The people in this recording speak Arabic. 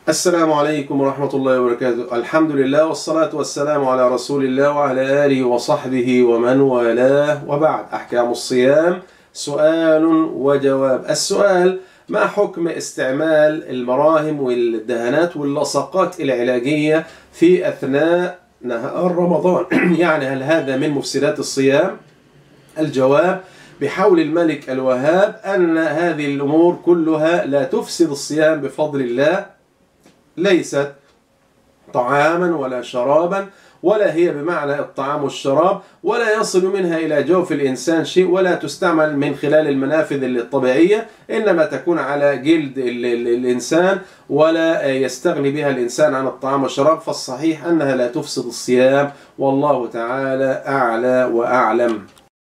السلام عليكم ورحمة الله وبركاته. الحمد لله والصلاة والسلام على رسول الله وعلى آله وصحبه ومن والاه، وبعد. أحكام الصيام سؤال وجواب. السؤال: ما حكم استعمال المراهم والدهانات واللصقات العلاجية في أثناء نهار رمضان؟ يعني هل هذا من مفسدات الصيام؟ الجواب: بحول الملك الوهاب أن هذه الأمور كلها لا تفسد الصيام بفضل الله، ليست طعاما ولا شرابا، ولا هي بمعنى الطعام والشراب، ولا يصل منها إلى جوف الإنسان شيء، ولا تستعمل من خلال المنافذ الطبيعية، إنما تكون على جلد الإنسان، ولا يستغني بها الإنسان عن الطعام والشراب. فالصحيح أنها لا تفسد الصيام، والله تعالى أعلى وأعلم.